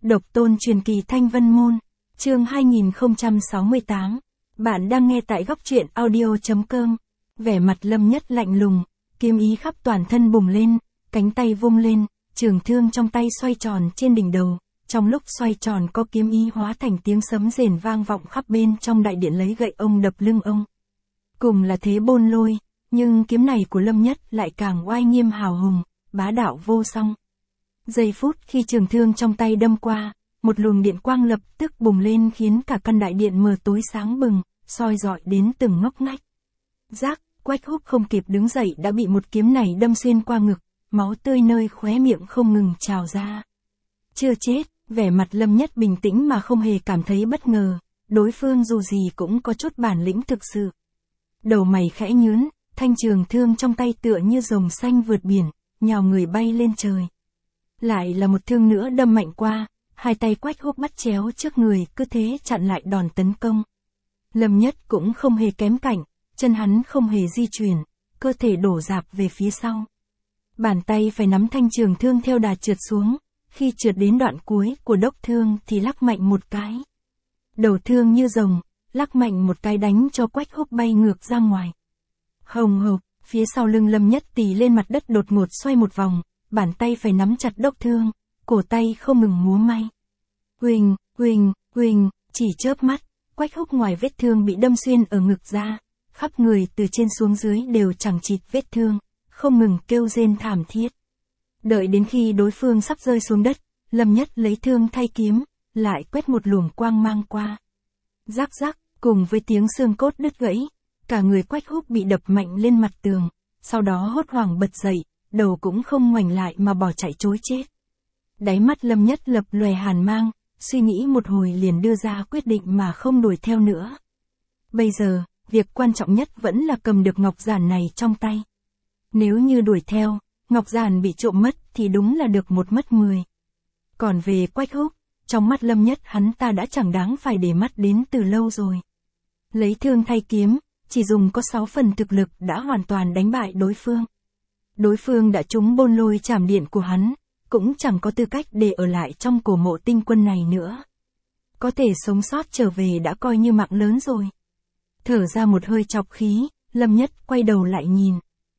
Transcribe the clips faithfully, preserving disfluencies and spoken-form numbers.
Độc tôn truyền kỳ Thanh Vân Môn, chương hai nghìn không trăm sáu mươi tám. Bạn đang nghe tại góc truyện audio chấm com. Vẻ mặt Lâm Nhất lạnh lùng, kiếm ý khắp toàn thân bùng lên, cánh tay vung lên, trường thương trong tay xoay tròn trên đỉnh đầu. Trong lúc xoay tròn có kiếm ý hóa thành tiếng sấm rền vang vọng khắp bên trong đại điện, lấy gậy ông đập lưng ông. Cùng là thế bôn lôi, nhưng kiếm này của Lâm Nhất lại càng oai nghiêm hào hùng, bá đạo vô song. Giây phút khi trường thương trong tay đâm qua, một luồng điện quang lập tức bùng lên khiến cả căn đại điện mờ tối sáng bừng, soi rọi đến từng ngóc ngách. Rác, Quách Húc không kịp đứng dậy đã bị một kiếm này đâm xuyên qua ngực, máu tươi nơi khóe miệng không ngừng trào ra. Chưa chết, vẻ mặt Lâm Nhất bình tĩnh mà không hề cảm thấy bất ngờ, đối phương dù gì cũng có chút bản lĩnh thực sự. Đầu mày khẽ nhướn, thanh trường thương trong tay tựa như rồng xanh vượt biển, nhào người bay lên trời. Lại là một thương nữa đâm mạnh qua, hai tay Quách Húc bắt chéo trước người cứ thế chặn lại đòn tấn công. Lâm Nhất cũng không hề kém cạnh, chân hắn không hề di chuyển, cơ thể đổ dạp về phía sau. Bàn tay phải nắm thanh trường thương theo đà trượt xuống, khi trượt đến đoạn cuối của đốc thương thì lắc mạnh một cái. Đầu thương như rồng, lắc mạnh một cái đánh cho Quách Húc bay ngược ra ngoài. Hồng hộc, phía sau lưng Lâm Nhất tì lên mặt đất đột ngột xoay một vòng, bàn tay phải nắm chặt đốc thương, cổ tay không ngừng múa may. Huỳnh, huỳnh, huỳnh, chỉ chớp mắt, Quách Húc ngoài vết thương bị đâm xuyên ở ngực ra, khắp người từ trên xuống dưới đều chẳng chịt vết thương, không ngừng kêu rên thảm thiết. Đợi đến khi đối phương sắp rơi xuống đất, Lâm Nhất lấy thương thay kiếm, lại quét một luồng quang mang qua. Rắc rắc, cùng với tiếng xương cốt đứt gãy, cả người Quách Húc bị đập mạnh lên mặt tường, sau đó hốt hoảng bật dậy, đầu cũng không ngoảnh lại mà bỏ chạy trối chết. Đáy mắt Lâm Nhất lập lòe hàn mang, suy nghĩ một hồi liền đưa ra quyết định mà không đuổi theo nữa. Bây giờ, việc quan trọng nhất vẫn là cầm được ngọc giản này trong tay. Nếu như đuổi theo, ngọc giản bị trộm mất thì đúng là được một mất mười. Còn về Quách Húc, trong mắt Lâm Nhất hắn ta đã chẳng đáng phải để mắt đến từ lâu rồi. Lấy thương thay kiếm, chỉ dùng có sáu phần thực lực đã hoàn toàn đánh bại đối phương. Đối phương đã trúng bôn lôi trảm điện của hắn, cũng chẳng có tư cách để ở lại trong cổ mộ tinh quân này nữa. Có thể sống sót trở về đã coi như mạng lớn rồi. Thở ra một hơi chọc khí, Lâm Nhất quay đầu lại nhìn.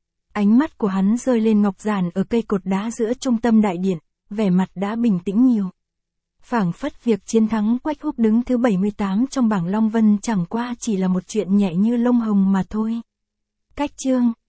Ánh mắt của hắn rơi lên ngọc giản ở cây cột đá giữa trung tâm đại điện, vẻ mặt đã bình tĩnh nhiều. Phảng phất việc chiến thắng Quách Húc đứng thứ bảy mươi tám trong bảng Long Vân chẳng qua chỉ là một chuyện nhẹ như lông hồng mà thôi. Cách chương